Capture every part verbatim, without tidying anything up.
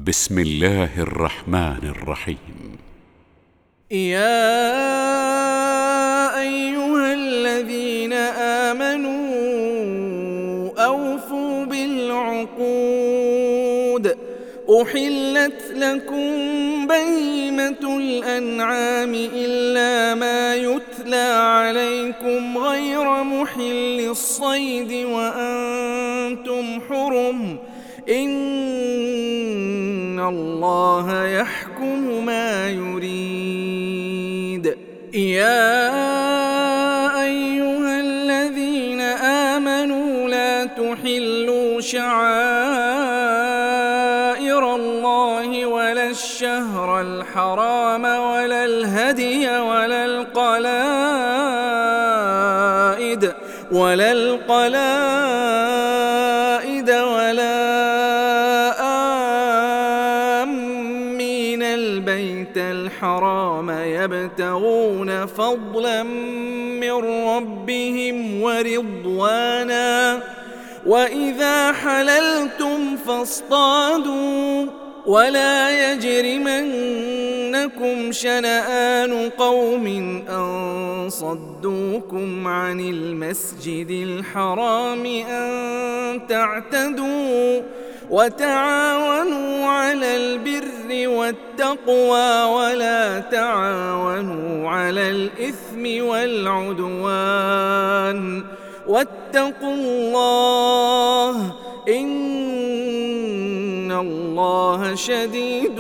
بسم الله الرحمن الرحيم. يا أيها الذين آمنوا أوفوا بالعقود. أحلت لكم بهيمة الأنعام إلا ما يتلى عليكم غير محل الصيد وأنتم حرم. إن الله يحكم ما يريد. يا أيها الذين آمنوا لا تحلوا شعائر الله ولا الشهر الحرام ولا الهدي ولا القلائد ولا القلائد ولا آمين البيت الحرام يبتغون فضلا من ربهم ورضوانا. وإذا حللتم فاصطادوا ولا يجرمنكم شنآن قوم أن صدوكم عن المسجد الحرام أن تعتدوا. وتعاونوا على البر والتقوى ولا تعاونوا على الإثم والعدوان. واتقوا الله إن الله شديد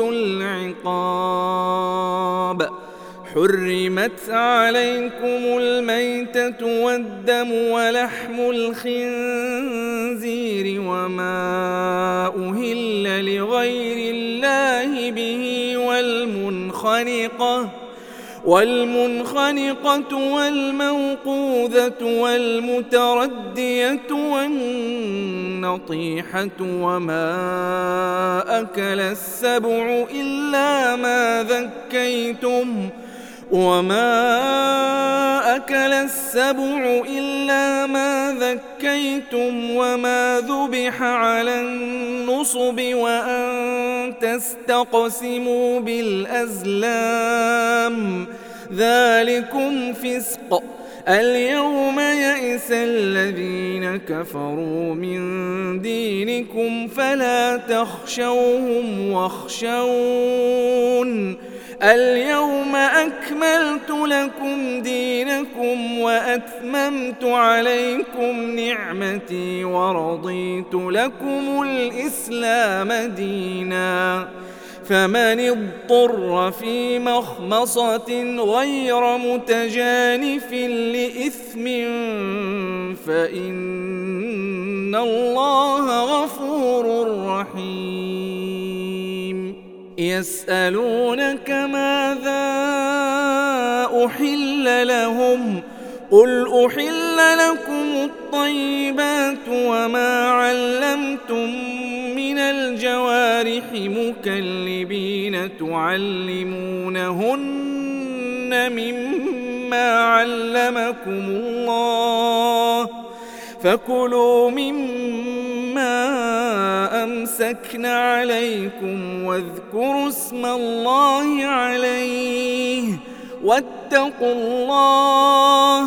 العقاب. حرمت عليكم الميتة والدم ولحم الخنزير وما أهل لغير الله به والمنخنقة والمنخنقة والموقوذة والمتردية والنطيحة وما أكل السبع إلا ما ذكيتم وما أكل السبع إلا ما ذكيتم وما ذبح على النصب وأن تستقسموا بالأزلام ذلكم فسق. اليوم يئس الذين كفروا من دينكم فلا تخشوهم واخشون. اليوم أكملت لكم دينكم وأتممت عليكم نعمتي ورضيت لكم الإسلام دينا. فمن اضطر في مخمصة غير متجانف لإثم فإن الله غفور رحيم. يسألونك ماذا أحل لهم قل أحل لكم الطيبات وما علمتم من الجوارح مكلبين تعلمونهن مما علمكم الله فكلوا مما أمسكن عليكم واذكروا اسم الله عليه واتقوا الله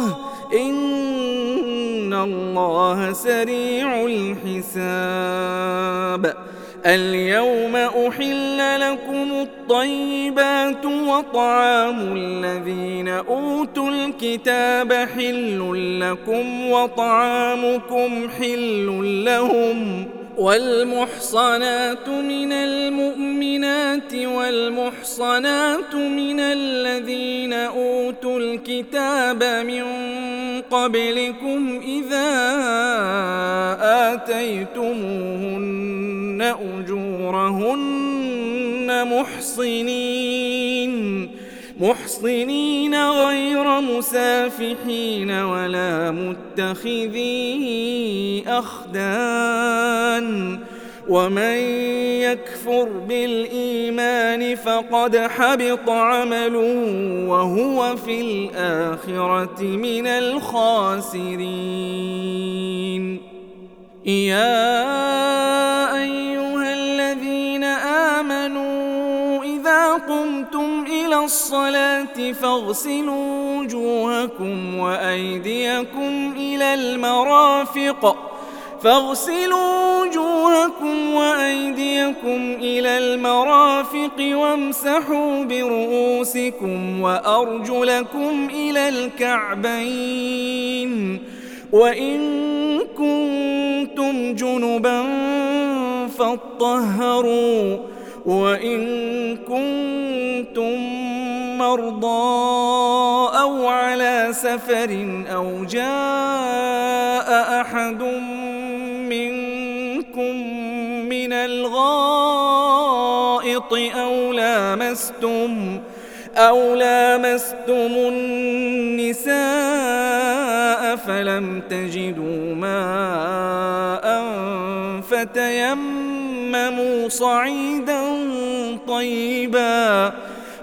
إن الله سريع الحساب. اليوم أحل لكم الطيبات وطعام الذين أوتوا الكتاب حل لكم وطعامكم حل لهم. والمحصنات من المؤمنات والمحصنات من الذين أوتوا الكتاب من قبلكم إذا آتيتموهن أجورهن محصنين محصنين غير مسافحين ولا متخذي أخدان. ومن يكفر بالإيمان فقد حبط عمله وهو في الآخرة من الخاسرين. يا أيها الذين آمنوا إذا قمتم إلى الصلاة فاغسلوا وجوهكم وأيديكم إلى المرافق فاغسلوا وجوهكم وأيديكم إلى المرافق وامسحوا برؤوسكم وأرجلكم إلى الكعبين وإن كنتم جنبا فاطهروا وإن كنتم مرضى أو على سفر أو جاء أحد منكم من الغائط أو لامستم أو لامستم النساء فلم تجدوا ماء فتيمموا صعيدا طيبا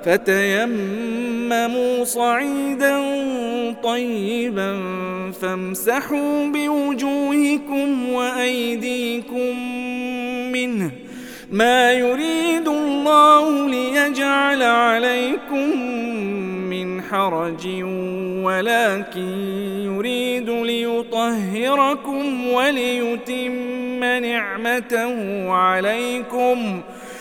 فتيمموا صعيدا طيبا فامسحوا بوجوهكم وأيديكم منه ما يريد الله ليجعل عليكم من حرج ولكن يريد ليطهركم وليتم نعمته عليكم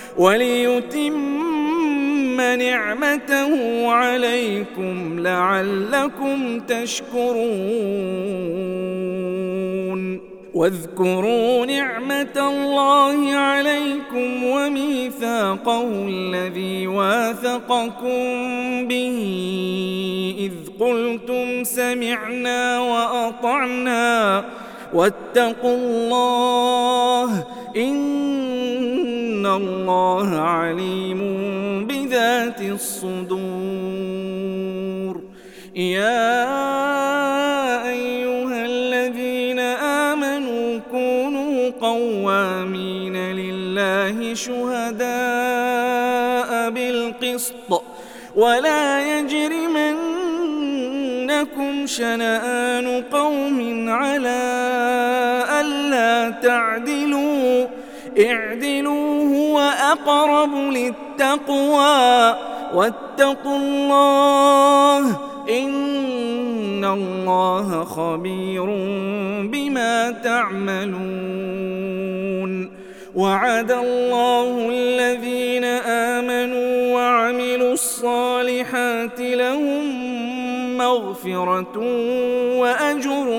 وليتم نعمته عليكم لعلكم تشكرون واذكروا نعمة الله عليكم وميثاقه الذي واثقكم به إذ قلتم سمعنا وأطعنا واتقوا الله إن الله عليم بذات الصدور يا أيها الذين آمنوا كونوا قوامين لله شهداء بالقسط ولا يجرمنكم شنآن قوم على ألا تعدلوا اعدلوا هو أقرب للتقوى واتقوا الله إن الله خبير بما تعملون وعد الله الذين آمنوا وعملوا الصالحات لهم مغفرة وأجر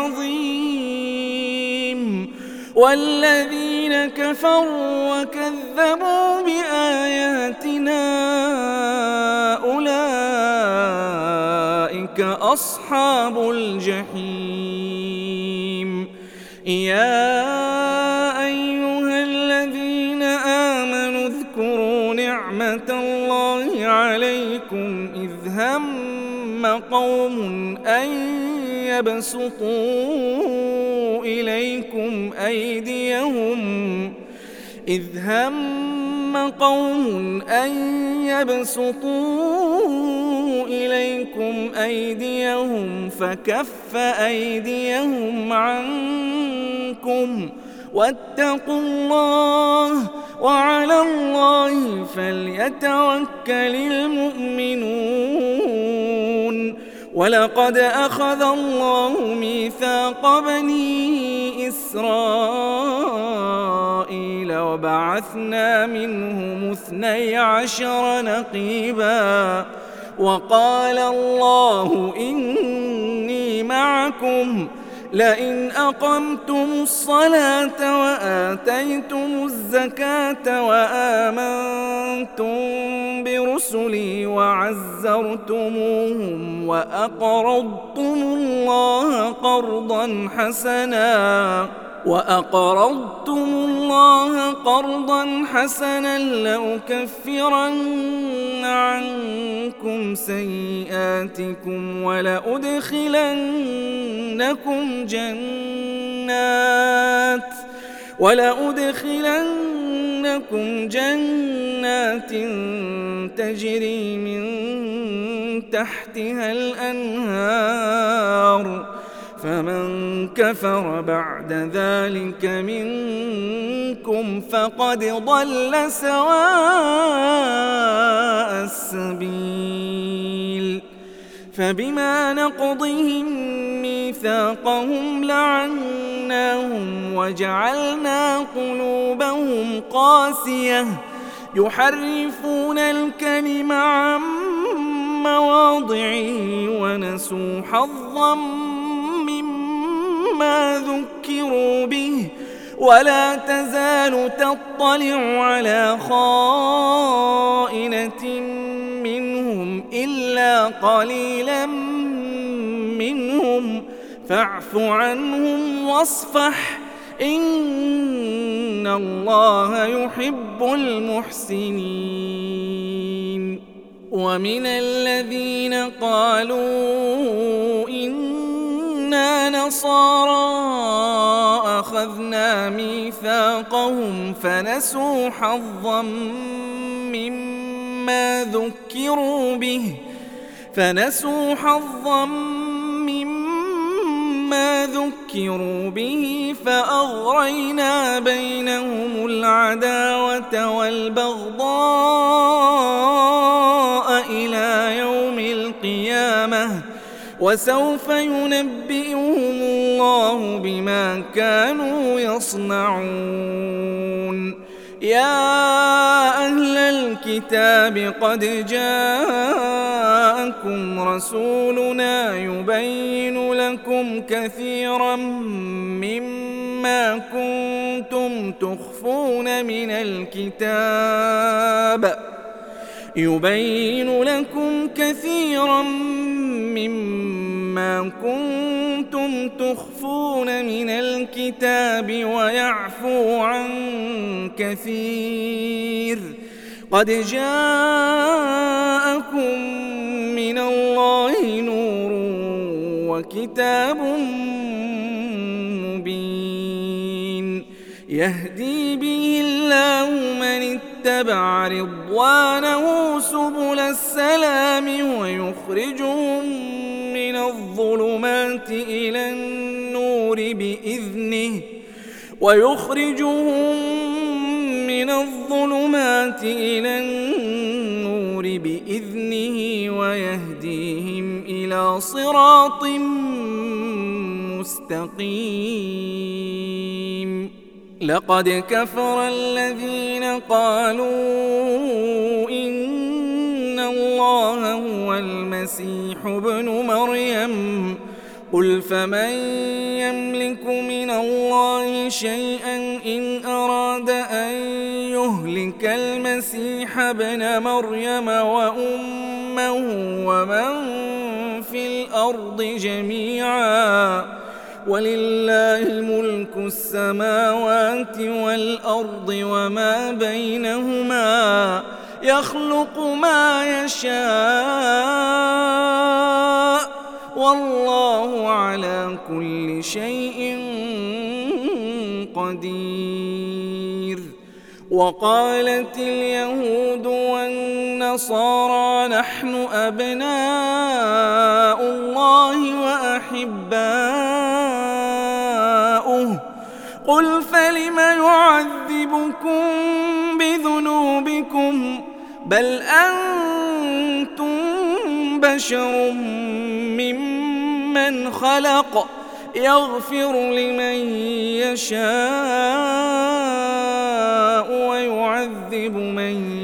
عظيم والذين كفروا وكذبوا بآياتنا أولئك أصحاب الجحيم يا أيها الذين آمنوا اذكروا نعمة الله عليكم إذ هم قوم أن يبسطوا إليكم أيديهم إذ هم قوم أن يبسطوا إليكم أيديهم فكف أيديهم عنكم واتقوا الله وعلى الله فليتوكل المؤمنون ولقد أخذ الله ميثاق بني إسرائيل وبعثنا منهم اثني عشر نقيبا وقال الله إني معكم لئن أقمتم الصلاة وآتيتم الزكاة وآمنتم برسلي وعزرتموهم وأقرضتم الله قرضا حسنا وأقرضتم الله قرضا حسنا لأكفرن عنكم سيئاتكم ولأدخلنكم جنات ولأدخلنكم جنات تجري من تحتها الأنهار فمن كفر بعد ذلك منكم فقد ضل سواء السبيل. فبما نقضهم ميثاقهم لعناهم وجعلنا قلوبهم قاسية يحرفون الكلم عن مواضعه ونسوا حظا مما ذكروا به ولا تزال تطلع على خائنة منهم إلا قليلا منهم فاعف عنهم واصفح إن الله يحب المحسنين. ومن الذين قالوا إنا نصارى أخذنا ميثاقهم فنسوا حظا مما ذكروا به فنسوا حظا مما ذكروا به فأغرينا بينهم العداوة والبغضاء إلى يوم القيامة وسوف ينبئهم الله بما كانوا يصنعون. يا أهل الكتاب قد جاءكم رسولنا يبين لكم كثيرا مما كنتم تخفون من الكتاب يبين لكم كثيرا مما كنتم تخفون من الكتاب ويعفو عن كثير. قد جاءكم من الله نور وكتاب مبين يهدي به الله من اتبع رضوانه سبل السلام ويخرجهم من الظلمات إلى النور بإذنه ويخرجهم من الظلمات إلى النور بإذنه ويهديهم إلى صراط مستقيم. لقد كفر الذين قالوا إن الله هو المسيح ابن مريم قل فمن يملك من الله شيئا إن أراد أن يهلك المسيح ابن مريم وأمه ومن في الأرض جميعا ولله ملك السماوات والأرض وما بينهما يخلق ما يشاء والله على كل شيء قدير. وقالت اليهود والنصارى نحن أبناء الله وأحباؤه قل فلم يعذبكم بذنوبكم بل أنتم بشر ممن خلق يغفر لمن يشاء ويعذب من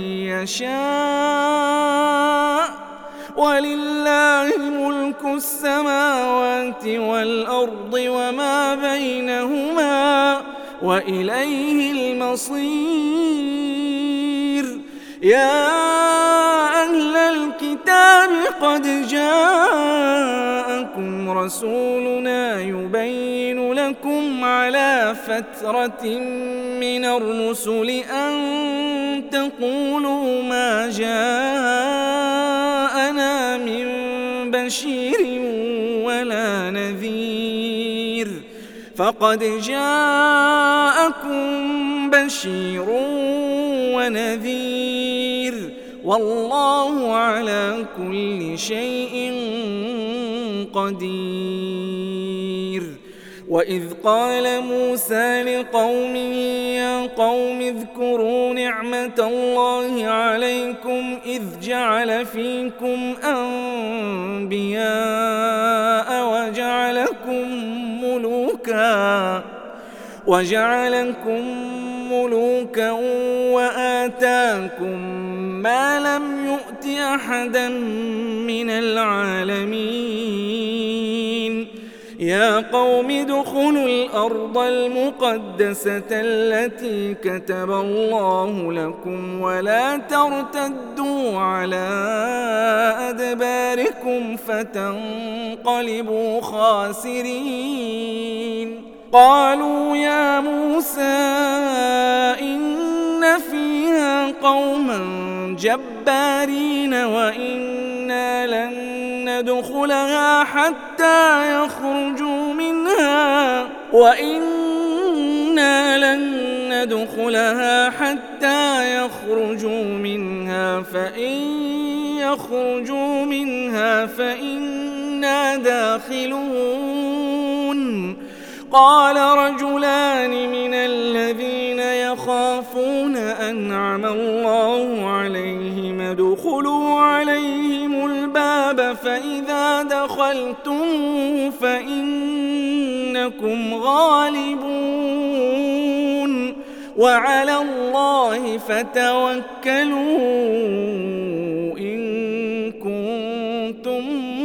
يشاء ولله ملك السماوات والأرض وما بينهما وإليه المصير. يا أهل الكتاب قد جاءكم رسولنا يبين لكم على فترة من الرسل أن تقولوا ما جاءنا من بشير ولا نذير فقد جاءكم بشير ونذير والله على كل شيء قدير. وإذ قال موسى لقومه يا قوم اذكروا نعمة الله عليكم إذ جعل فيكم أنبياء وجعلكم ملوكا وجعلكم ملوكا وآتاكم ما لم يؤت أحدا من العالمين. يا قوم ادخلوا الأرض المقدسة التي كتب الله لكم ولا ترتدوا على أدباركم فتنقلبوا خاسرين. قالوا يا موسى إن فيها قوما جبارين وإنا لن ندخلها حتى يخرجوا منها وإنا لن ندخلها حتى يخرجوا منها فإن يخرجوا منها فإنا داخلون. قال رجلان من الذين يخافون أنعم الله عليهم ادخلوا عليهم الباب فإذا دخلتم فإنكم غالبون وعلى الله فتوكلوا إن كنتم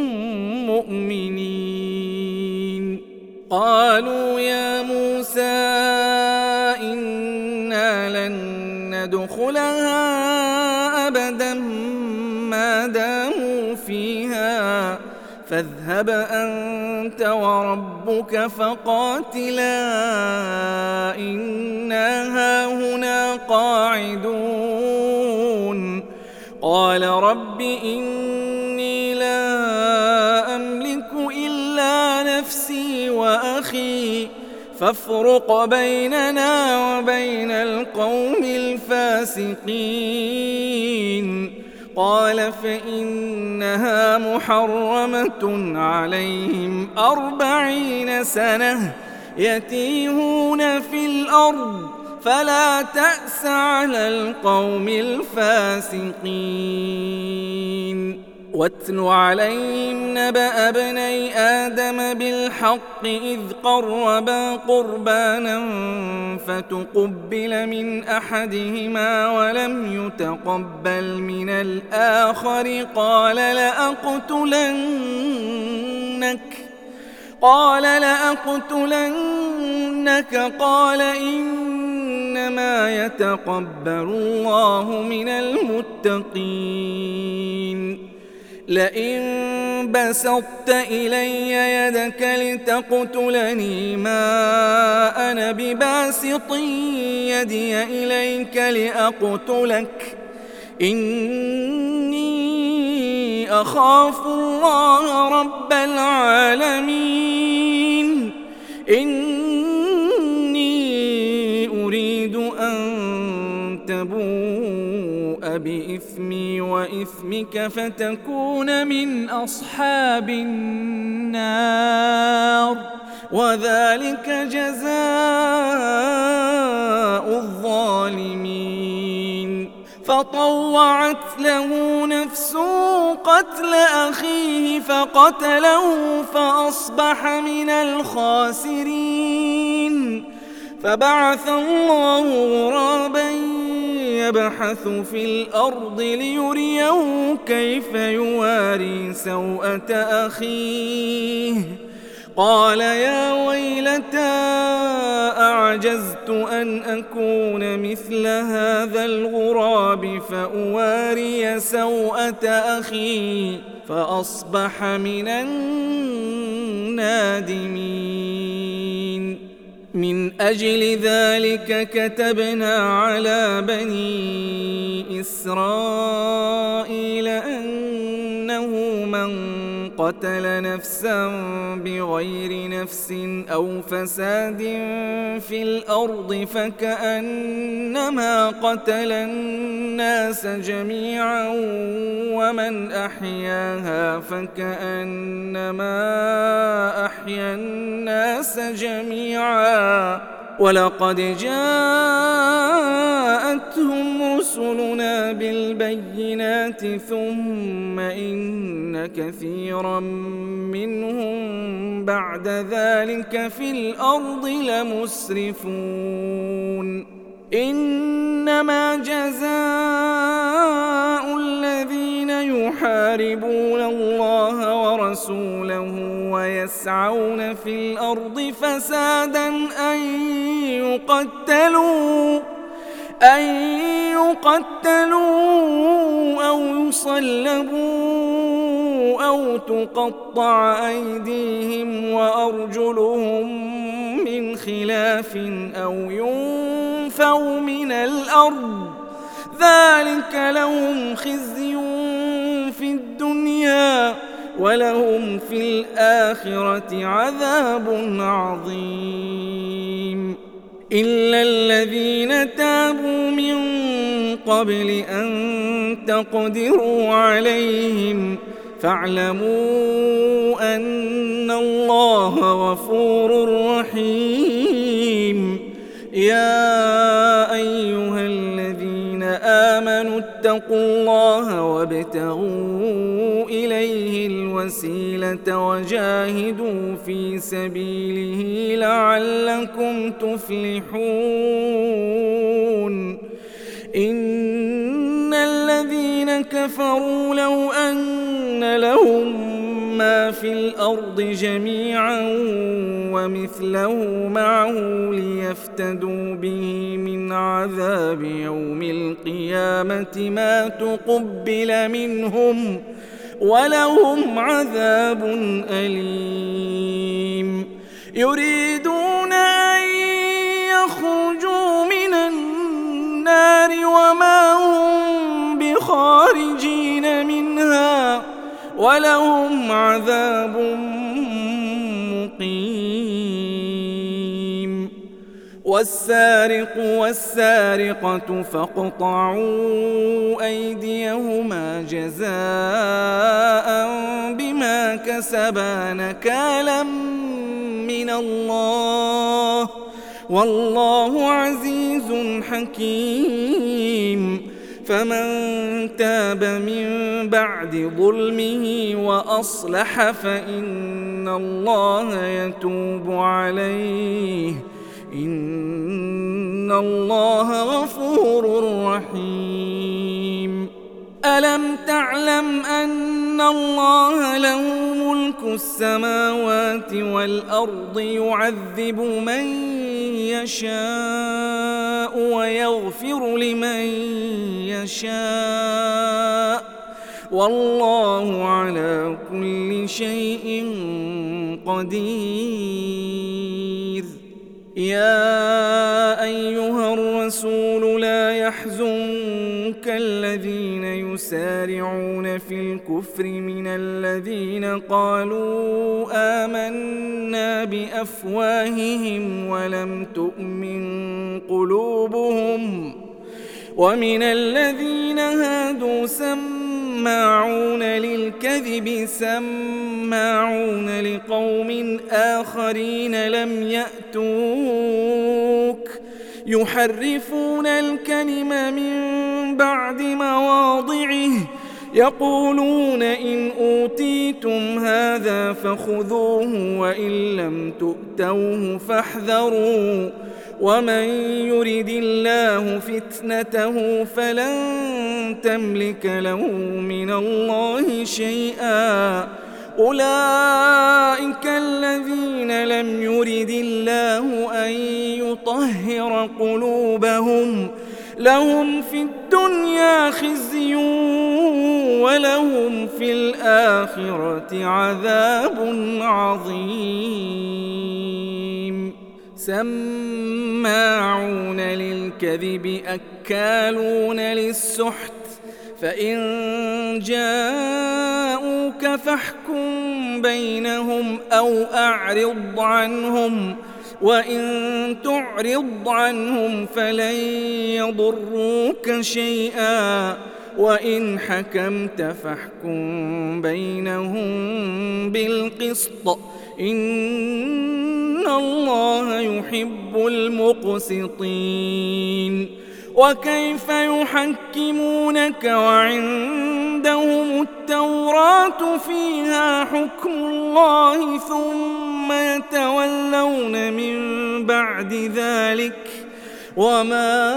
مؤمنين. قالوا يا موسى إنا لن ندخلها أبدا ما داموا فيها فاذهب أنت وربك فقاتلا إنا هاهنا قاعدون. قال رب إني لا أملك إلا نفسي وأخي فافرق بيننا وبين القوم الفاسقين. قال فإنها محرمة عليهم أربعين سنة يتيهون في الأرض فلا تأس على القوم الفاسقين. واتل عليهم نبأ ابني آدم بالحق إذ قربا قربانا فتقبل من أحدهما ولم يتقبل من الآخر قال لأقتلنك قال لأقتلنك قال إنما يتقبل الله من المتقين. لئن بسطت إلي يدك لتقتلني ما أنا بباسط يدي إليك لأقتلك إني أخاف الله رب العالمين. إني أريد أن تبوء بإثمي وإثمك فتكون من أصحاب النار وذلك جزاء الظالمين. فطوعت له نفسه قتل أخيه فقتله فأصبح من الخاسرين. فبعث الله غرابا يبحث في الأرض ليريه كيف يواري سوءة أخيه. قال يا ويلتى أعجزت أن أكون مثل هذا الغراب فأواري سوءة أخي فأصبح من النادمين. من أجل ذلك كتبنا على بني إسرائيل أنه من قتل نفسا بغير نفس أو فساد في الأرض فكأنما قتل الناس جميعا ومن أحياها فكأنما أحيا الناس جميعا ولقد جاءتهم رسلنا بالبينات ثم إن كثيرا منهم بعد ذلك في الأرض لمسرفون إنما جزاء الذين يحاربون الله ورسوله ويسعون في الأرض فسادا أن يقتلوا أن يقتلوا أو يصلبوا أو تقطع أيديهم وأرجلهم من خلاف أو ينفوا من الأرض ذلك لهم خزي في الدنيا ولهم في الآخرة عذاب عظيم إلا الذين تابوا من قبل أن تقدروا عليهم فاعلموا أن الله غفور رحيم يا أيها الذين آمنوا اتقوا الله وابتغوا إليه الوسيلة وجاهدوا في سبيله لعلكم تفلحون إن الذين كفروا لو أن لهم ما في الأرض جميعا ومثله معه ليفتدوا به من عذاب يوم القيامة ما تقبل منهم ولهم عذاب أليم يريدون أن يخرجوا من النار وما هم بخارجين منها ولهم عذاب مقيم والسارق والسارقة فاقطعوا أيديهما جزاء بما كسبا نكالا من الله والله عزيز حكيم فمن تاب من بعد ظلمه وأصلح فإن الله يتوب عليه إن الله غفور رحيم ألم تعلم أن الله له ملك السماوات والأرض يعذب من يشاء ويغفر لمن يشاء والله على كل شيء قدير يا أيها الرسول لا يحزنك الذين يسارعون في الكفر من الذين قالوا آمنا بأفواههم ولم تؤمن قلوبهم ومن الذين هادوا سماعون للكذب سماعون لقوم آخرين لم يأتوك يحرفون الكلم من بعد مواضعه يقولون إن أوتيتم هذا فخذوه وإن لم تؤتوه فاحذروا ومن يرد الله فتنته فلن تملك له من الله شيئا أولئك الذين لم يرد الله أن يطهر قلوبهم لهم في الدنيا خزي ولهم في الآخرة عذاب عظيم سماعون للكذب أكالون للسحت فإن جاءوك فاحكم بينهم أو أعرض عنهم، وإن تعرض عنهم فلن يضروك شيئا، وإن حكمت فاحكم بينهم بالقسط، إن الله يحب المقسطين. وكيف يحكمونك وعندهم التوراة فيها حكم الله ثم يتولون من بعد ذلك، وما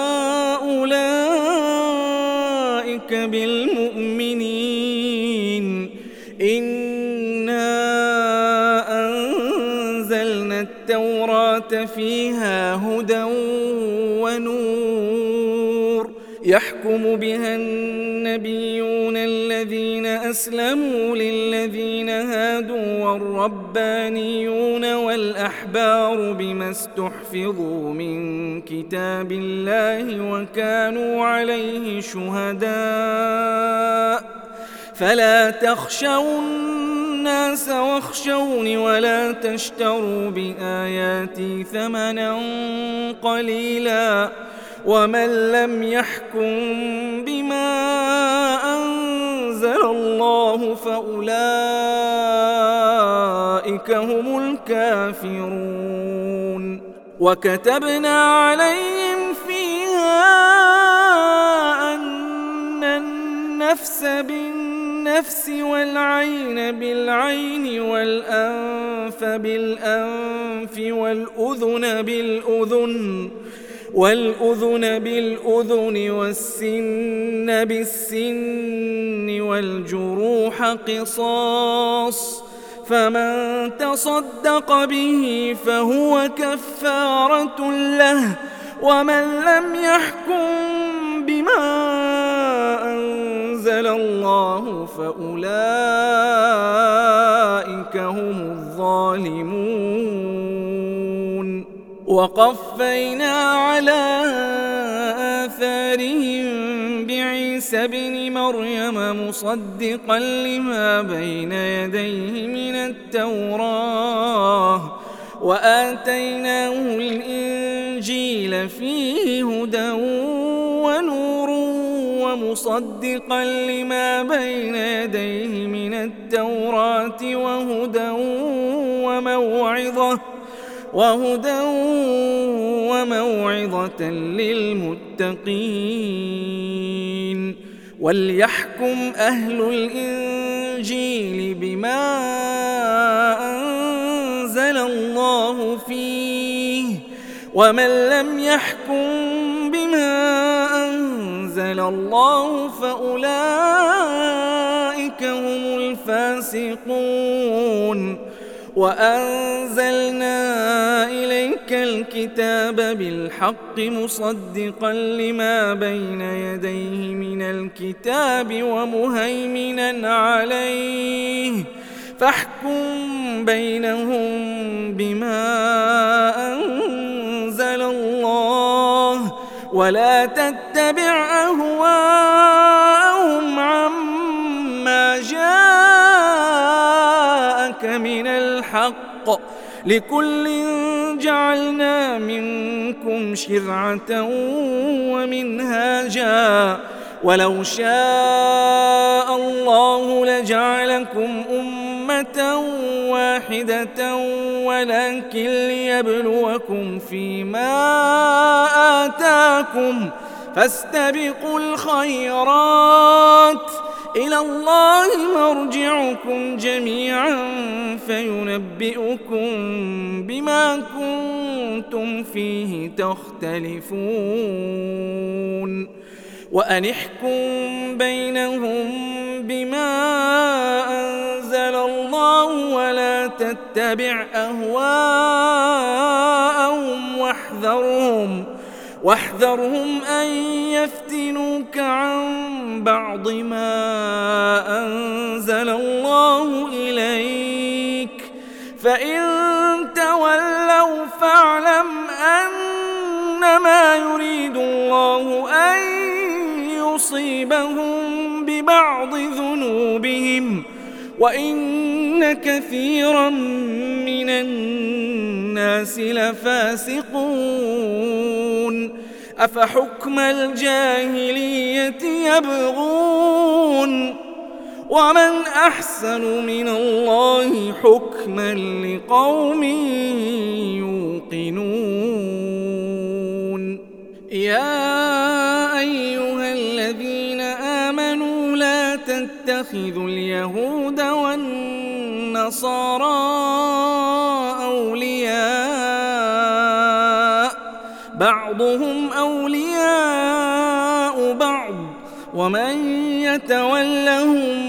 أولئك بالمؤمنين. إنا أنزلنا التوراة فيها هدى ونور، يحكم بها النبيون الذين أسلموا للذين هادوا والربانيون والأحبار بما استحفظوا من كتاب الله وكانوا عليه شهداء، فلا تخشوا الناس واخشوني ولا تشتروا بآياتي ثمنا قليلا، ومن لم يحكم بما أنزل الله فأولئك هم الكافرون. وكتبنا عليهم فيها أن النفس بالنفس والعين بالعين والأنف بالأنف والأذن بالأذن والأذن بالأذن والسن بالسن والجروح قصاص، فمن تصدق به فهو كفارة له، ومن لم يحكم بما أنزل الله فأولئك هم الظالمون. وقفينا على آثارهم بعيسى ابن مريم مصدقا لما بين يديه من التوراة، وآتيناه الإنجيل فيه هدى ونور ومصدقا لما بين يديه من التوراة وهدى وموعظة وهدى وموعظة للمتقين. وليحكم أهل الإنجيل بما أنزل الله فيه، ومن لم يحكم بما أنزل الله فأولئك هم الفاسقون. وأنزلنا إليك الكتاب بالحق مصدقا لما بين يديه من الكتاب ومهيمنا عليه، فاحكم بينهم بما أنزل الله، ولا تتبع أهواءهم عما جاءك من الحق، لكل جعلنا منكم شرعة ومنهاجا، ولو شاء الله لجعلكم أمة واحدة ولكن ليبلوكم فيما آتاكم، فاستبقوا الخيرات، إلى الله مرجعكم جميعا فينبئكم بما كنتم فيه تختلفون. وأن احكم بينهم بما أنزل الله ولا تتبع أهواءهم واحذرهم واحذرهم أن يفتنوك عن بعض ما أنزل الله إليك، فإن تولوا فاعلم أنما يريد الله أن يصيبهم ببعض ذنوبهم وإن كثيرا من الناس لفاسقون أفحكم الجاهلية يبغون ومن أحسن من الله حكما لقوم يوقنون يا أيها الذين آمنوا لا تتخذوا اليهود والنصارى أولياء بعضهم أولياء بعض ومن يتولهم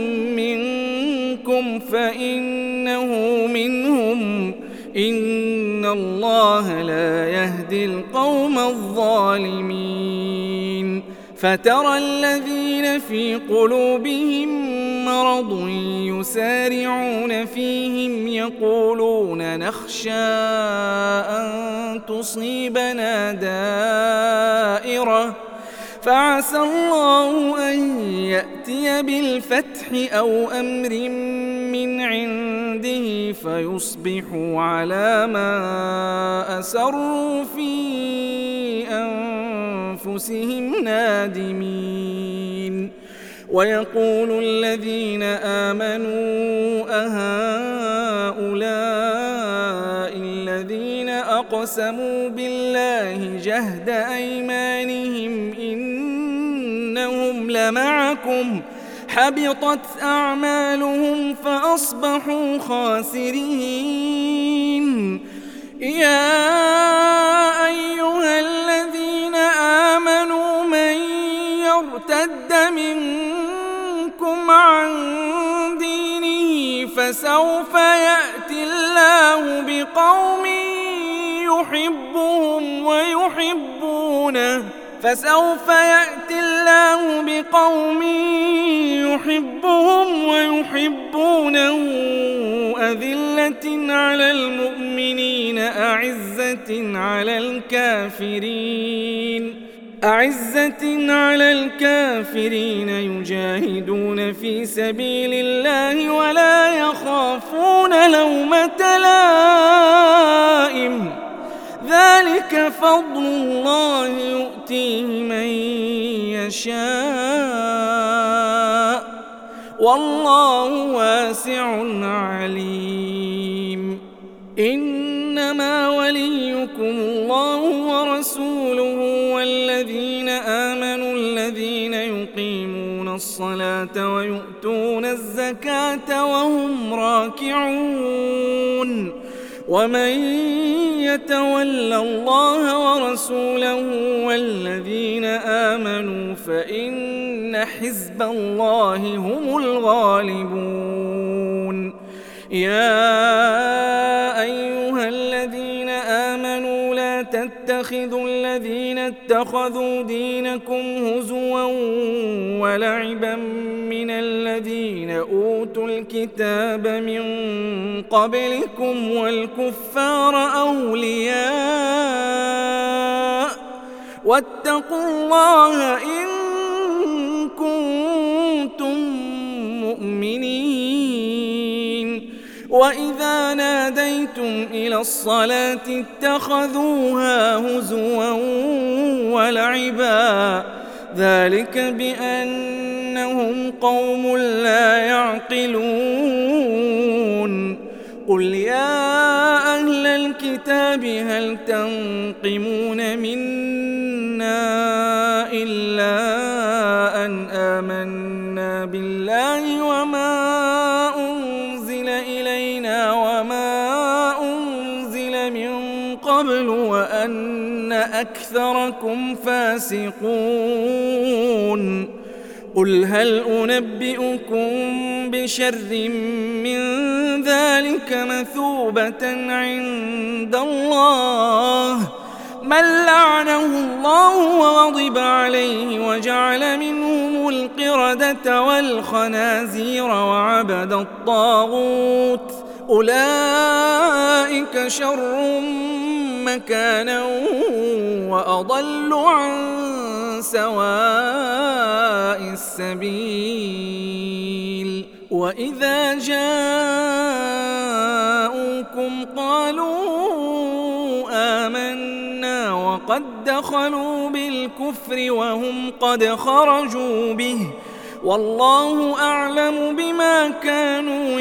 منكم فإنه منهم إن الله لا يهدي القوم الظالمين فترى الذين في قلوبهم مرض يسارعون فيهم يقولون نخشى أن تصيبنا دائرة فعسى الله أن يأتي بالفتح أو أمر من عنده فيصبحوا على ما أسروا في أنفسهم نادمين ويقول الذين آمنوا أهؤلاء الذين أقسموا بالله جهد أيمانهم إنهم لمعكم حبطت أعمالهم فأصبحوا خاسرين يا أيها الذين آمنوا من يرتد منكم عن دينه فسوف يأتي الله بقوم يحبهم ويحبونه فسوف يأتي الله بقوم يحبهم ويحبونه أذلة على المؤمنين أعزة على الكافرين أعزة على الكافرين يجاهدون في سبيل الله ولا يخافون لومة لائم ذلك فضل الله يؤتيه من يشاء والله واسع عليم إنما وليكم الله ورسوله والذين آمنوا الذين يقيمون الصلاة ويؤتون الزكاة وهم راكعون ومن يتول الله ورسوله والذين آمنوا فإن حزب الله هم الغالبون يا أيها الذين آمنوا لا تتخذوا الذين اتخذوا دينكم هزوا ولعبا من الذين أوتوا الكتاب من قبلكم والكفار أولياء واتقوا الله إن كنتم مؤمنين وإذا ناديتم إلى الصلاة اتخذوها هزوا ولعبا ذلك بأنهم قوم لا يعقلون قل يا أهل الكتاب هل تنقمون منا إلا أن آمنا بالله وما أنزل إلينا وما أنزل من قبل وأن أكثركم فاسقون قل هل أنبئكم بشر من ذلك مثوبة عند الله من لعنه الله وغضب عليه وجعل منهم القردة والخنازير وعبد الطاغوت أولئك شر مكانا وأضل عن سواء السبيل وإذا جاءوكم قالوا آمنا وقد دخلوا بالكفر وهم قد خرجوا به والله أعلم بما كانوا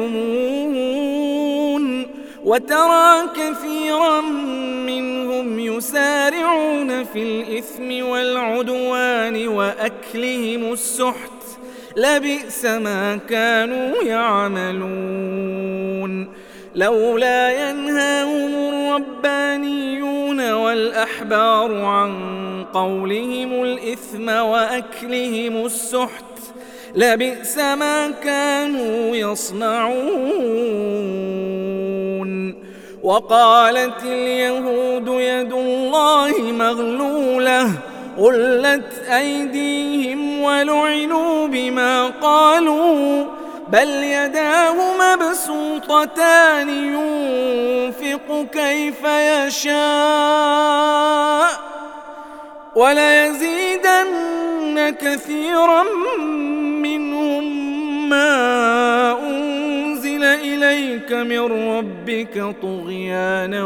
يكتمون وترى كثيرا منهم يسارعون في الإثم والعدوان وأكلهم السحت لبئس ما كانوا يعملون لولا ينهاهم الربانيون والأحبار عن قولهم الإثم وأكلهم السحت لبئس ما كانوا يصنعون وقالت اليهود يد الله مغلولة غلت أيديهم ولعنوا بما قالوا بل يداه مبسوطتان ينفق كيف يشاء وليزيدن كثيرا منهم ما أنزل إليك من ربك طغيانا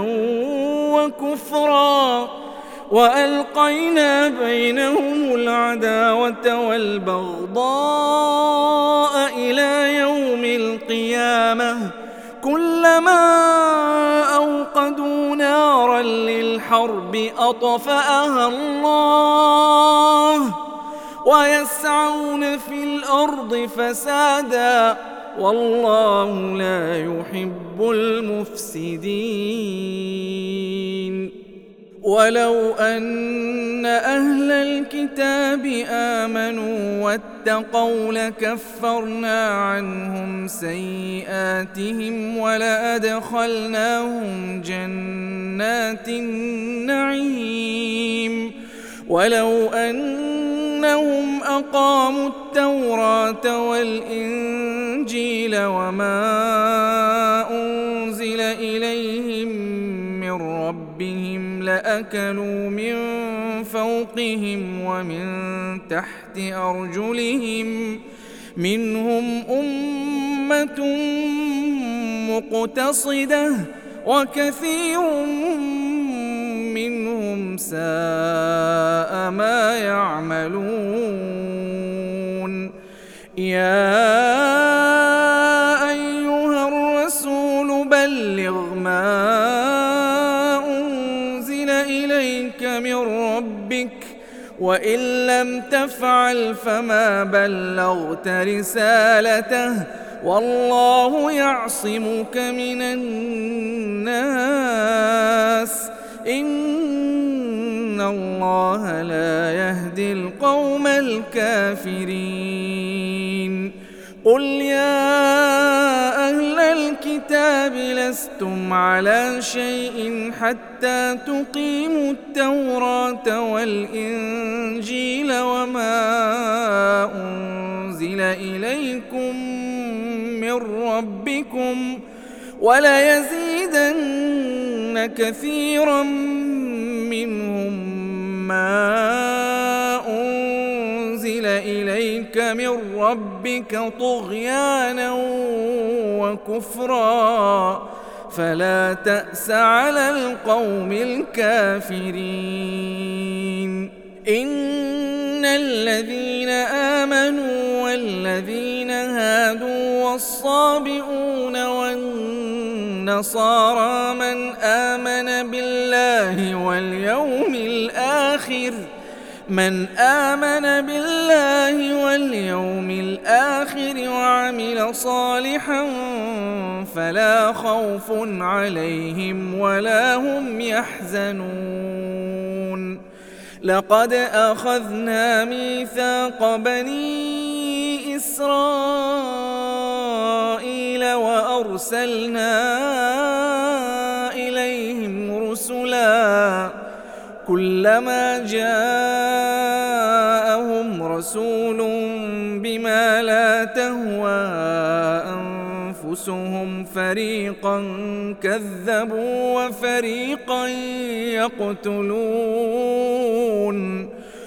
وكفرا وألقينا بينهم العداوة والبغضاء إلى يوم القيامة كلما أوقدوا نارا للحرب أطفأها الله ويسعون في الأرض فسادا والله لا يحب المفسدين ولو أن أهل الكتاب آمنوا واتقوا لكفرنا عنهم سيئاتهم ولأدخلناهم جنات النعيم ولو أنهم أقاموا التوراة والإنجيل وما أنزل إليهم من ربهم لأكلوا من فوقهم ومن تحت أرجلهم منهم أمة مقتصدة وكثير منهم ساء ما يعملون يا أيها الرسول بلغ ما أنزل إليك من ربك وإن لم تفعل فما بلغت رسالته والله يعصمك من الناس إن الله لا يهدي القوم الكافرين قل يا أهل الكتاب لستم على شيء حتى تقيموا التوراة والإنجيل وما أنزل إليكم من ربكم وليزيدن كثيرا منهم ما أنزل إليك من ربك طغيانا وكفرا فلا تأس على القوم الكافرين إن الذين آمنوا والذين هادوا والصابئون والنصارى من آمن بالله واليوم الآخر من آمن بالله واليوم الآخر وعمل صالحا فلا خوف عليهم ولا هم يحزنون لقد أخذنا ميثاق بني إسرائيل وأرسلنا إليهم رسلا كلما جاءهم رسول بما لا تهوى أنفسهم فريقا كذبوا وفريقا يقتلون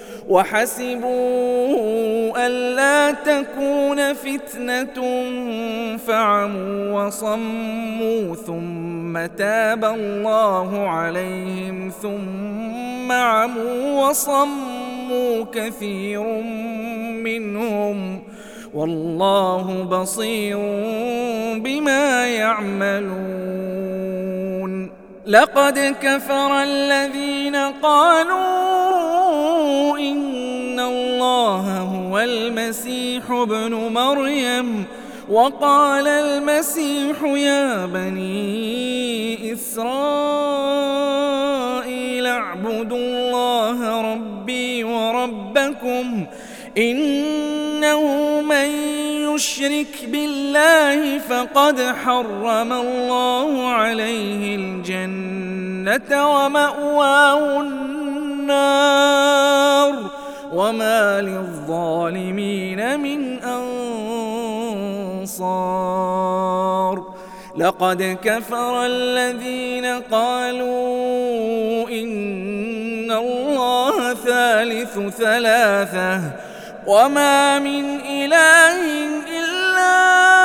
وحسبوا ألا تكون فتنة فعموا وصموا ثم تاب الله عليهم ثم عموا وصموا كثير منهم والله بصير بما يعملون. لقد كفر الذين قالوا إن الله هو المسيح ابن مريم وقال المسيح يا بني إسرائيل اعبدوا الله ربي وربكم إنه من يشرك بالله فقد حرم الله عليه الجنة ومأواه النار وما للظالمين من أنصار. لقد كفر الذين قالوا إن الله ثالث ثلاثة وما من إله إلا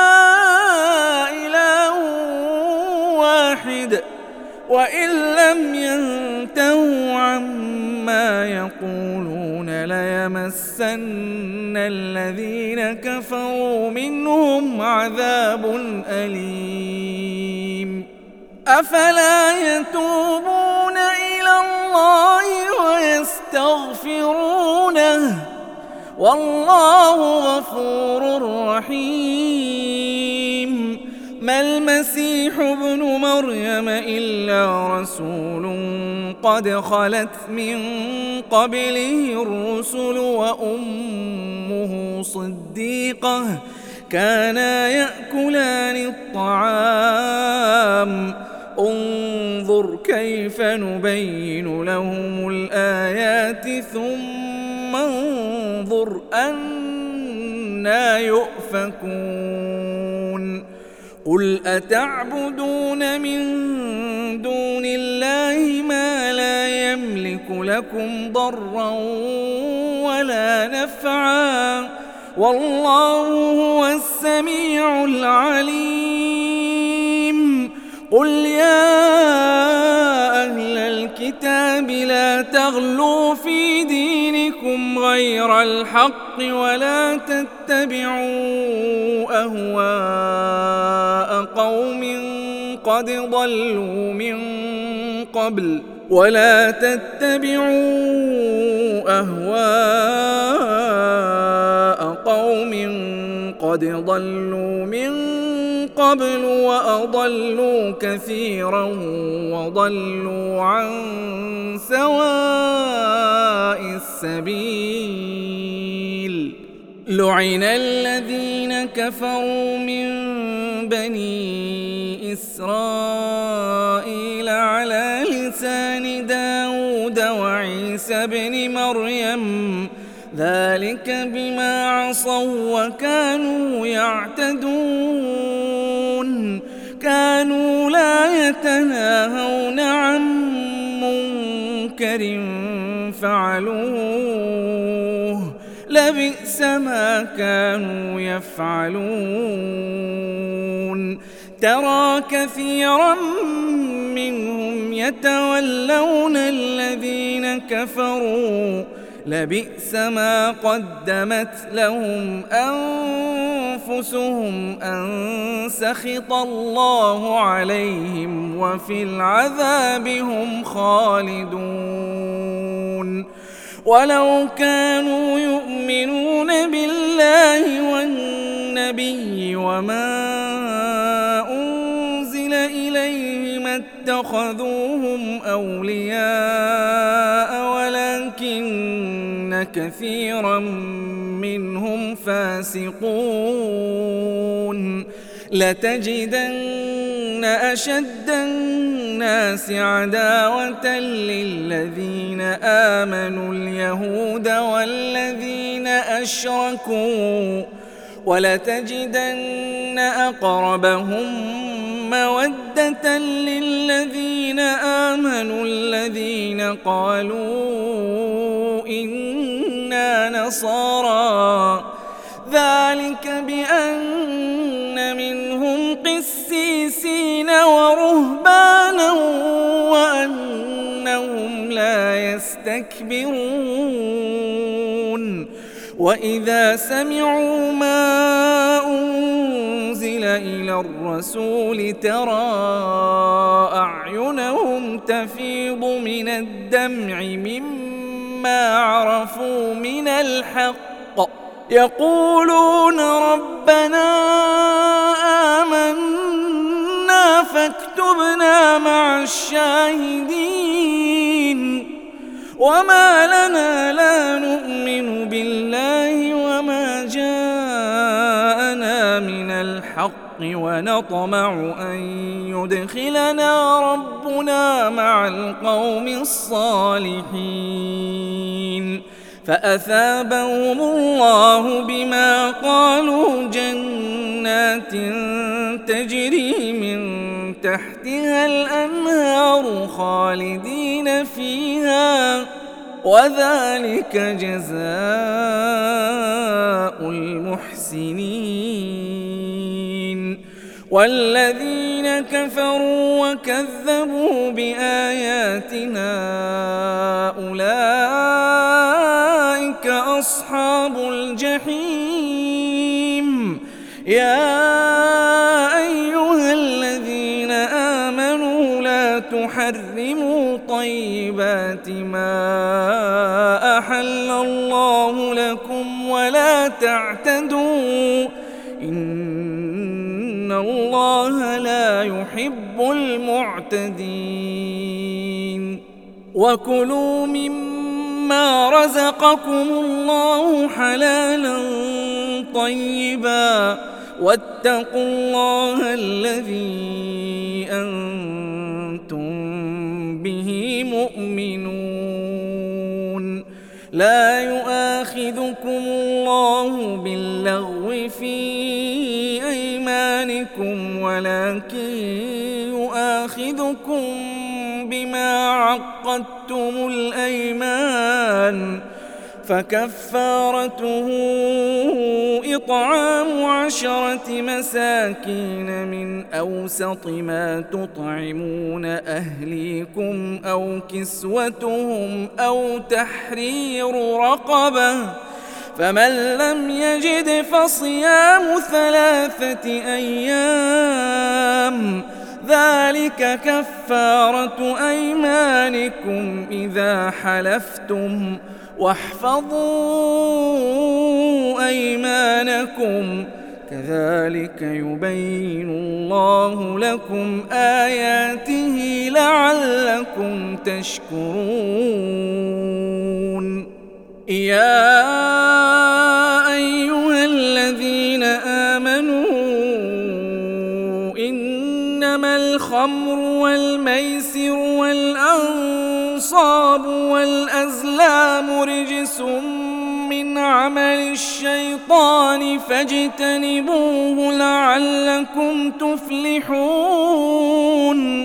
إله واحد وإن لم ينتهوا عما يقولون ليمسن الذين كفروا منهم عذاب أليم. أفلا يتوبون إلى الله ويستغفرونه والله غفور رحيم. ما المسيح ابن مريم إلا رسول قد خلت من قبله الرسل وأمه صديقة كانا يأكلان الطعام انظر كيف نبين لهم الآيات ثم انظر أنى يؤفكون. قل أتعبدون من دون الله ما لا يملك لكم ضرا ولا نفعا والله هو السميع العليم. قل يا أهل الكتاب لا تغلوا في دينكم غير الحق ولا تتبعوا أهواء قوم قد ضلوا من قبل ولا تتبعوا أهواء قوم قد ضلوا من قبل وأضلوا كثيرا وضلوا عن سواء السبيل. لعن الذين كفروا من بني إسرائيل على لسان داود وعيسى بن مريم ذلك بما عصوا وكانوا يعتدون كانوا لا يتناهون عن منكر فعلوه لبئس ما كانوا يفعلون. ترى كثيرا منهم يتولون الذين كفروا لبئس ما قدمت لهم أنفسهم أن سخط الله عليهم وفي العذاب هم خالدون. ولو كانوا يؤمنون بالله والنبي وما أنزل إليه ما اتخذوهم أولياء ولكن كثيرا منهم فاسقون. لتجدن أشد الناس عداوة للذين آمنوا اليهود والذين أشركوا ولتجدن أقربهم مودة للذين آمنوا الذين قالوا إنا نصارى، ذلك بأن منهم قسيسين ورهبانا وأنهم لا يستكبرون. وإذا سمعوا ما أنزل إلى الرسول ترى أعينهم تفيض من الدمع مما عرفوا من الحق، يقولون ربنا آمنا فاكتبنا مع الشاهدين. وما لنا لا نؤمن بالله وما جاءنا من الحق ونطمع أن يدخلنا ربنا مع القوم الصالحين. فأثابهم الله بما قالوا جنات تجري من تحتها الأنهار خالدين فيها، وذلك جزاء المحسنين. والذين كفروا وكذبوا بآياتنا أولئك أصحاب الجحيم. يا أيها الذين آمنوا لا تحرموا طيبات ما أحل الله لكم ولا تعتدوا، إن الله لا يحب المعتدين. وكلوا مما رزقكم الله حلالا طيبا واتقوا الله الذي أنتم به مؤمنون. لا يؤاخذكم الله باللغو في أيمانكم ولكن يؤاخذكم بما عقدتم الأيمان، فكفارته إطعام عشرة مساكين من أوسط ما تطعمون أهليكم أو كسوتهم أو تحرير رقبة، فمن لم يجد فصيام ثلاثة أيام، ذلك كفارة أيمانكم إذا حلفتم، واحفظوا أيمانكم، كذلك يبين الله لكم آياته لعلكم تشكرون. يا أيها الذين آمنوا إنما الخمر والميسر والأنصاب والأزلام رجس من عمل الشيطان فاجتنبوه لعلكم تفلحون.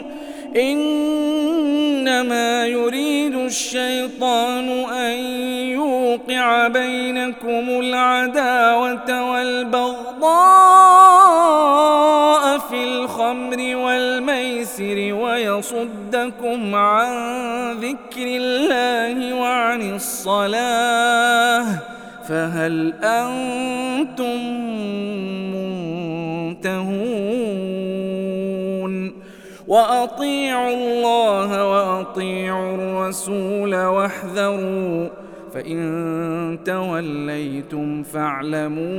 إنما يريد الشيطان أن يوقع بينكم العداوة والبغضاء في الخمر والميسر ويصدكم عن ذكر الله وعن الصلاة، فهل أنتم منتهون؟ وأطيعوا الله وأطيعوا الرسول واحذروا، فإن توليتم فاعلموا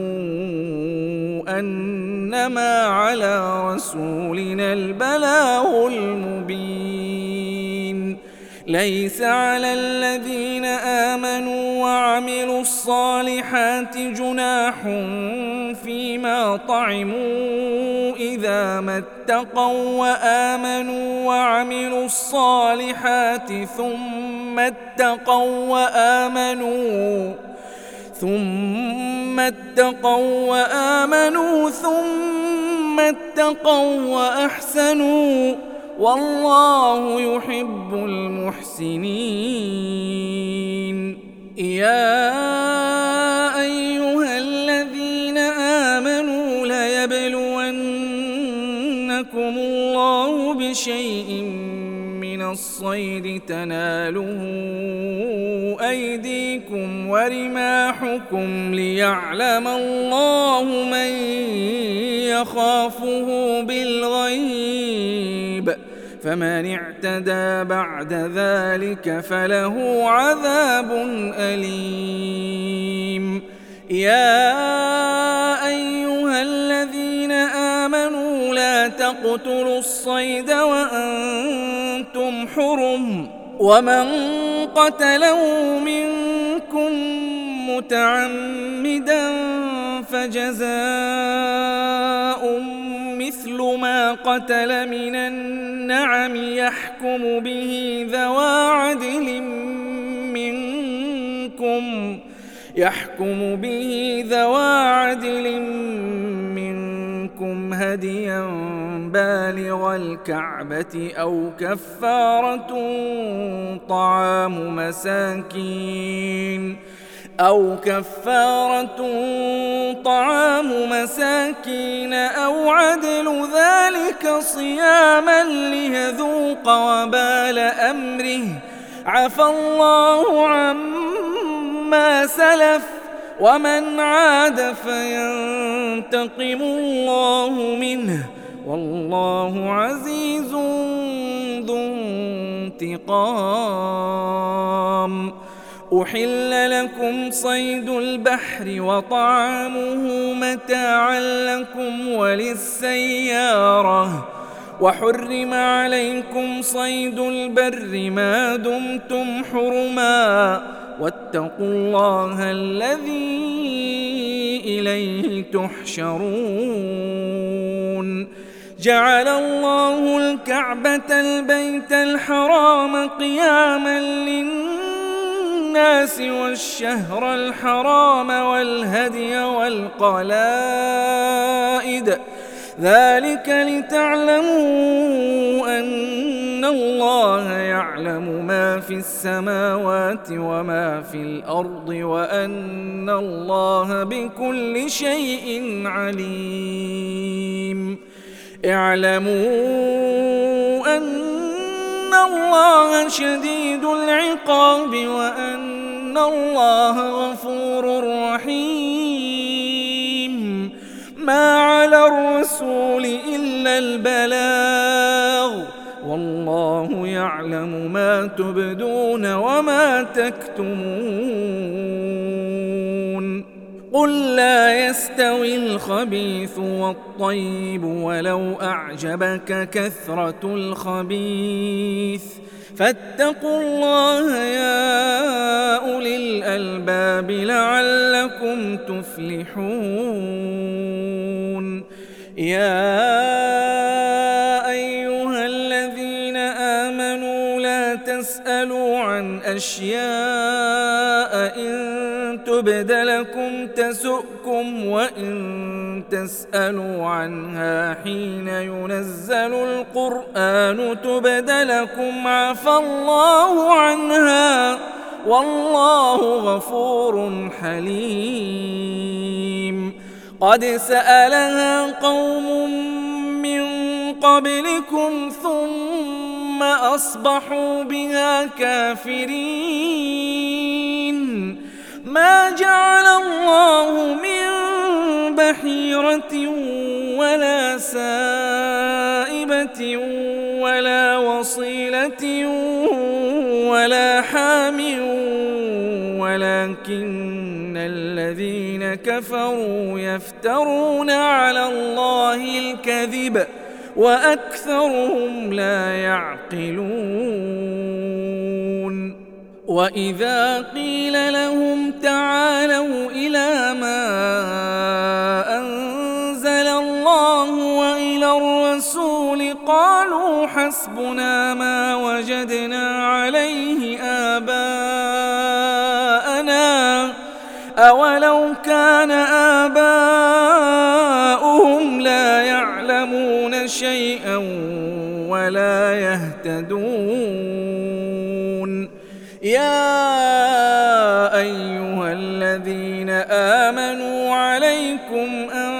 أنما على رسولنا البلاغ المبين. ليس على الذين آمنوا وعملوا الصالحات جناح فيما طعموا إذا ما اتقوا وآمنوا وعملوا الصالحات ثم اتقوا وآمنوا ثم ثم اتقوا وآمنوا ثم اتقوا وأحسنوا والله يحب المحسنين. يا أيها الذين آمنوا ليبلونكم الله بشيء من الصيد تناله أيديكم ورماحكم ليعلم الله من يخافه بالغيب، فمن اعتدى بعد ذلك فله عذاب أليم. يا أيها الذين آمنوا لا تقتلوا الصيد وأنتم حرم، ومن قتله منكم متعمدا فجزاء مثل ما قتل من النعم يحكم به ذوى عدل منكم يحكم به ذوى عدل منكم هديا بالغ الكعبة أو كفارة طعام مساكين أو كفارة طعام مساكين أو عدل ذلك صياما ليذوق وبال أمره، عفى الله عما سلف ومن عاد فينتقم الله منه والله عزيز ذو انتقام. أحل لكم صيد البحر وطعامه متاعا لكم وللسيارة، وحرم عليكم صيد البر ما دمتم حرما، واتقوا الله الذي إليه تحشرون. جعل الله الكعبة البيت الحرام قياما للناس والشهر الحرام والهدي والقلائد، ذلك لتعلموا أن الله يعلم ما في السماوات وما في الأرض وأن الله بكل شيء عليم. اعلموا أن الله شديد العقاب وأن الله غفور رحيم. ما على الرسول إلا البلاغ، والله يعلم ما تبدون وما تكتمون. قل لا يستوي الخبيث والطيب ولو أعجبك كثرة الخبيث، فاتقوا الله يا أولي الألباب لعلكم تفلحون. يا أيها الذين آمنوا لا تسألوا عن أشياء إن تبد لكم تسؤكم وإن تسألوا عنها حين ينزل القرآن تبد لكم عفى الله عنها والله غفور حليم. قد سألها قوم من قبلكم ثم أصبحوا بها كافرين. ما جعل الله من بحيرة ولا سائبة ولا وصيلة ولا حام ولكن الذين كفروا يفترون على الله الكذب وأكثرهم لا يعقلون. وإذا قيل لهم تعالوا إلى ما أنزل الله وإلى الرسول قالوا حسبنا ما وجدنا عليه آباءنا أولو ولو كان آباؤهم لا يعلمون شيئا ولا يهتدون. يا أيها الذين آمنوا عليكم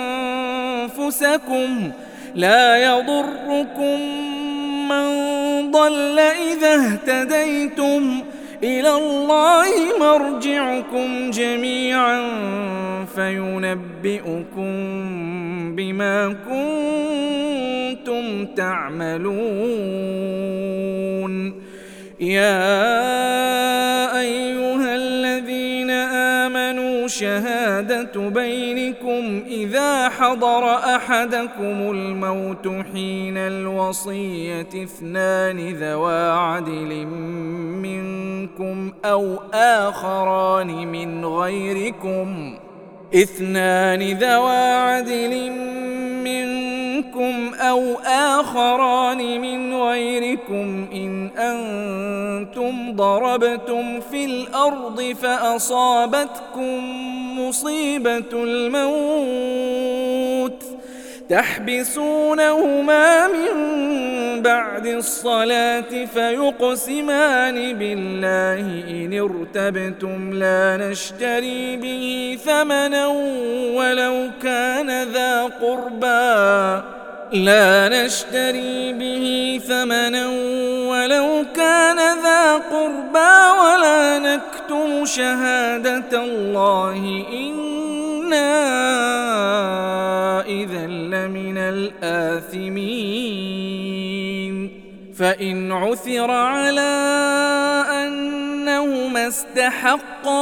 أنفسكم لا يضركم من ضل إذا اهتديتم إلى الله مرجعكم جميعا فينبئكم بما كنتم تعملون. يا أيها الذين آمنوا شهادة بينكم إذا حضر أحدكم الموت حين الوصية اثنان ذوى عدل منكم أو آخران من غيركم اثنان ذوى عدل منكم أو آخران من غيركم إن أنتم ضربتم في الأرض فأصابتكم مصيبة الموت تحبسونهما من بعد الصلاة فيقسمان بالله إن ارتبتم لا نشتري به ثمنا ولو كان ذا قربى لا نشتري به ثمنا ولو كان ذا قربى ولا نكتم شهادة الله إنا إذا لمن الآثمين. فإن عثر على أنهما استحقا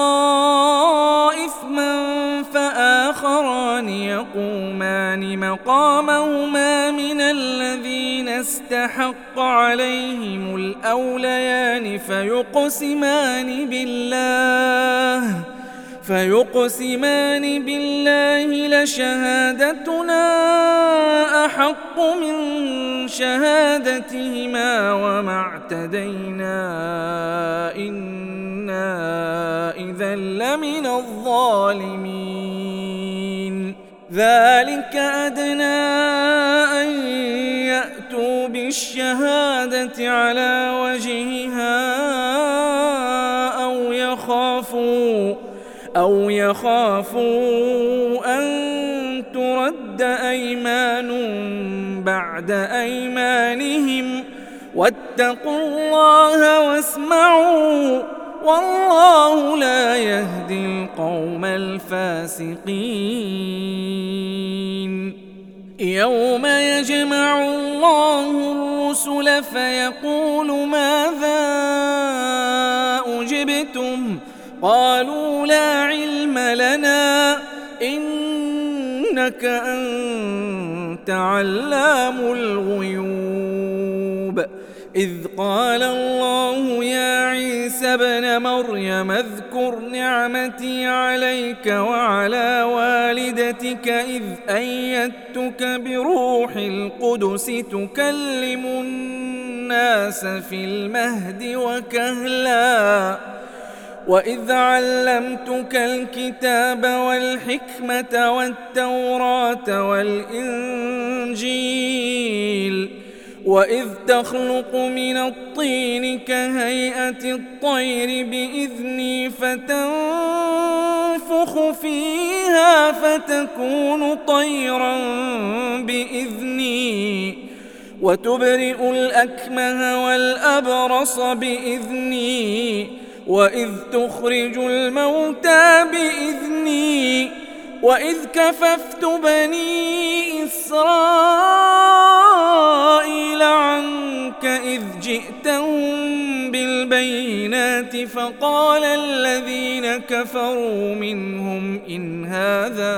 إثما فآخران يقومان مقامهما من الذين استحق عليهم الأوليان فيقسمان بالله فيقسمان بالله لشهادتنا أحق من شهادتهما وما اعتدينا إنا إذا لمن الظالمين. ذلك أدنى أن يأتوا بالشهادة على وجهها أو يخافوا أو يخافوا أن ترد أيمان بعد أيمانهم واتقوا الله واسمعوا والله لا يهدي القوم الفاسقين. يوم يجمع الله الرسل فيقول ماذا أجبتم قالوا لا علم لنا إنك أنت علام الغيوب. إذ قال الله يا عيسى ابن مريم اذكر نعمتي عليك وعلى والدتك إذ أيدتك بروح القدس تكلم الناس في المهد وكهلا وإذ علمتك الكتاب والحكمة والتوراة والإنجيل وإذ تخلق من الطين كهيئة الطير بإذني فتنفخ فيها فتكون طيرا بإذني وتبرئ الأكمه والأبرص بإذني وإذ تخرج الموتى بإذني وإذ كففت بني إسرائيل عنك إذ جئتهم بالبينات فقال الذين كفروا منهم إن هذا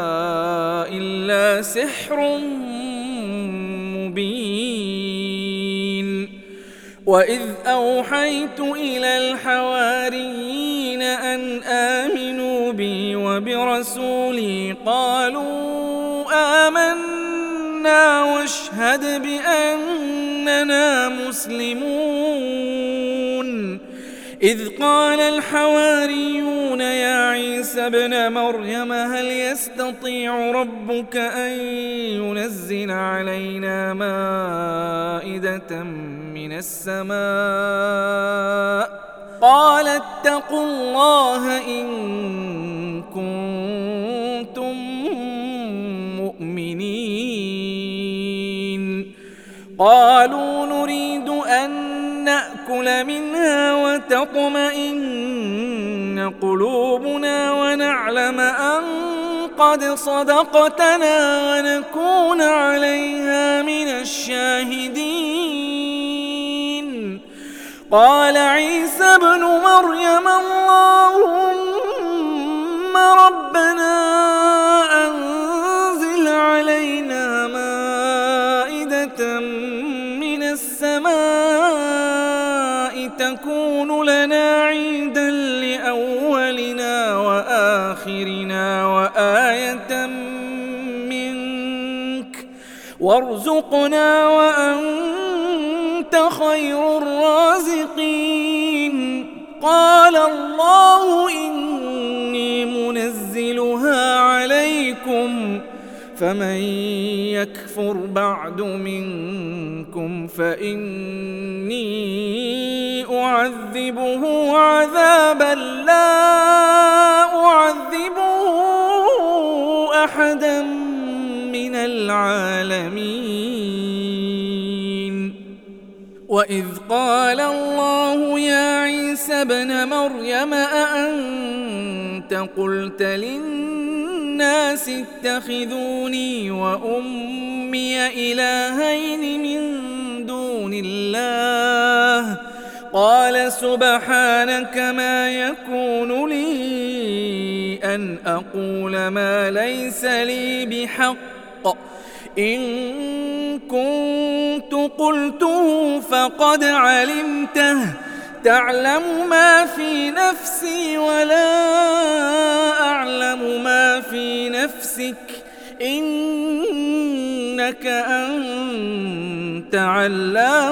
إلا سحر مبين. وإذ أوحيت إلى الحواريين أن آمنوا بي وبرسولي قالوا آمنا واشهد بأننا مسلمون. إذ قال الحواريون يا عيسى ابن مريم هل يستطيع ربك أن ينزل علينا مائدة من السماء قال اتقوا الله إن كنتم مؤمنين قالوا نريد أن نأكل منها وتطمئن قلوبنا ونعلم أن قد صدقتنا ونكون عليها من الشاهدين قال عيسى ابن مريم اللهم ربنا أنزل علينا مائدة من السماء تكون لنا عيدا لأولنا وآخرنا وآية منك وارزقنا وأنت خير الرازقين قال الله إني منزلها عليكم فمن يكفر بعد منكم فإني أعذبه عذابا لا أعذبه أحدا من العالمين وإذ قال الله يا عيسى ابن مريم أأنت قلت للناس اتخذوني وأمي إلهين من دون الله قال سبحانك ما يكون لي أن أقول ما ليس لي بحق إن كنت قلته فقد علمته تعلم ما في نفسي ولا أعلم ما في نفسك إنك أنت علام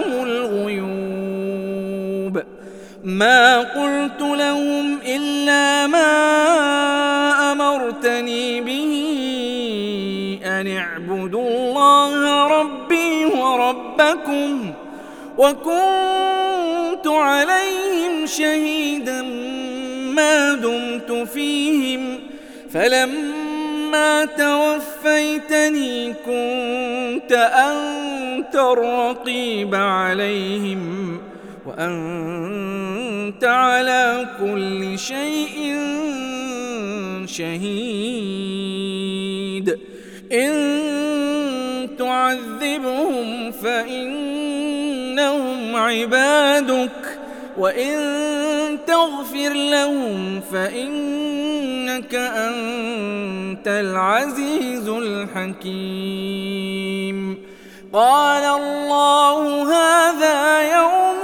الغيوب ما قلت لهم إلا ما أمرتني به أن اعبدوا الله ربي وربكم وكنت عليهم شهيدا ما دمت فيهم فلما توفيتني كنت أنت الرقيب عليهم وأنت على كل شيء شهيد إن تعذبهم فإنهم عبادك وإن تغفر لهم فإنك أنت العزيز الحكيم قال الله هذا يوم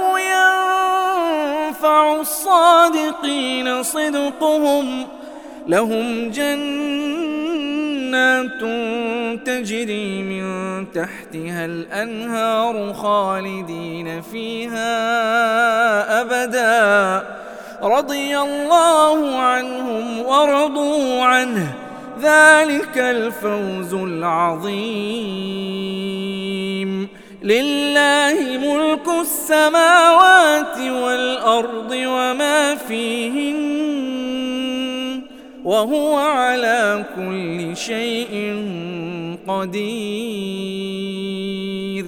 ينفع الصادقين صدقهم لهم جنات تجري من تحتها الأنهار خالدين فيها أبدا رضي الله عنهم ورضوا عنه ذلك الفوز العظيم لله ملك السماوات والأرض وما فيهن وهو على كل شيء قدير